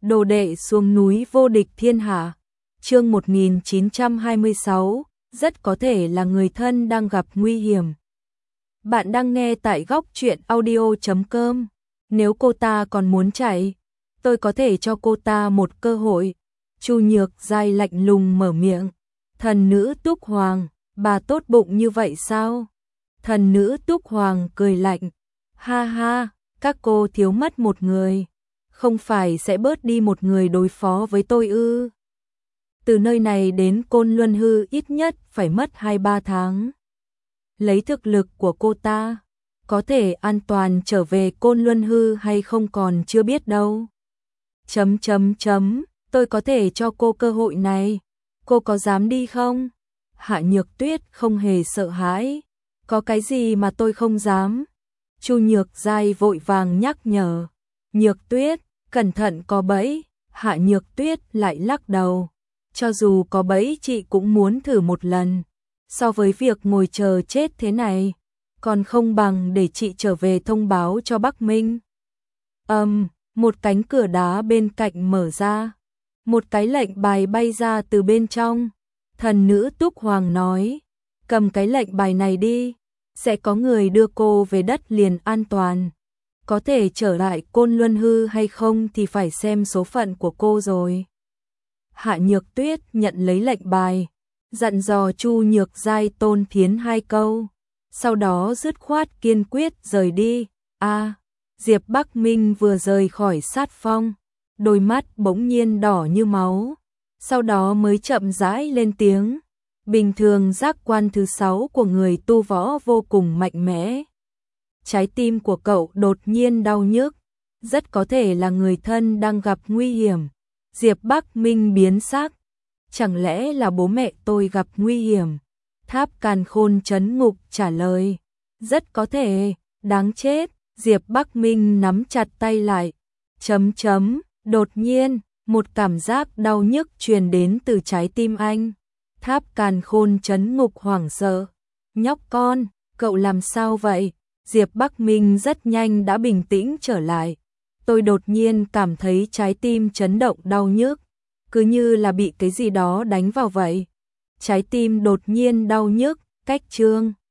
Đồ đệ xuống núi vô địch thiên hạ. Chương 1926, rất có thể là người thân đang gặp nguy hiểm. Bạn đang nghe tại góc truyện audio.com. Nếu cô ta còn muốn chạy, tôi có thể cho cô ta một cơ hội. Chu Nhược Giai lạnh lùng mở miệng. Thần nữ Túc Hoàng, bà tốt bụng như vậy sao? Thần nữ Túc Hoàng cười lạnh. Ha ha, các cô thiếu mất một người. Không phải sẽ bớt đi một người đối phó với tôi ư? Từ nơi này đến Côn Luân Hư ít nhất phải mất 2-3 tháng. Lấy thực lực của cô ta, có thể an toàn trở về Côn Luân Hư hay không còn chưa biết đâu. Tôi có thể cho cô cơ hội này. Cô có dám đi không? Hạ Nhược Tuyết không hề sợ hãi. Có cái gì mà tôi không dám? Chu Nhược Giai vội vàng nhắc nhở. Nhược Tuyết, cẩn thận có bẫy. Hạ Nhược Tuyết lại lắc đầu. Cho dù có bẫy chị cũng muốn thử một lần. So với việc ngồi chờ chết thế này, còn không bằng để chị trở về thông báo cho Bắc Minh. Một cánh cửa đá bên cạnh mở ra. Một cái lệnh bài bay ra từ bên trong. Thần nữ Túc Hoàng nói, cầm cái lệnh bài này đi, sẽ có người đưa cô về đất liền an toàn. Có thể trở lại Côn Luân Hư hay không thì phải xem số phận của cô rồi. Hạ Nhược Tuyết nhận lấy lệnh bài, dặn dò Chu Nhược Giai tôn thiến 2 câu, sau đó dứt khoát kiên quyết rời đi. Diệp Bắc Minh vừa rời khỏi sát phong, đôi mắt bỗng nhiên đỏ như máu, sau đó mới chậm rãi lên tiếng. Bình thường giác quan thứ 6 của người tu võ vô cùng mạnh mẽ. Trái tim của cậu đột nhiên đau nhức, rất có thể là người thân đang gặp nguy hiểm. Diệp Bắc Minh biến sắc, chẳng lẽ là bố mẹ tôi gặp nguy hiểm? Tháp Càn Khôn trấn ngục trả lời, rất có thể, đáng chết. Diệp Bắc Minh nắm chặt tay lại. Đột nhiên, một cảm giác đau nhức truyền đến từ trái tim anh. Tháp Càn Khôn trấn ngục hoảng sợ. Nhóc con, cậu làm sao vậy? Diệp Bắc Minh rất nhanh đã bình tĩnh trở lại. Tôi đột nhiên cảm thấy trái tim chấn động đau nhức, cứ như là bị cái gì đó đánh vào vậy. Trái tim đột nhiên đau nhức, cách chương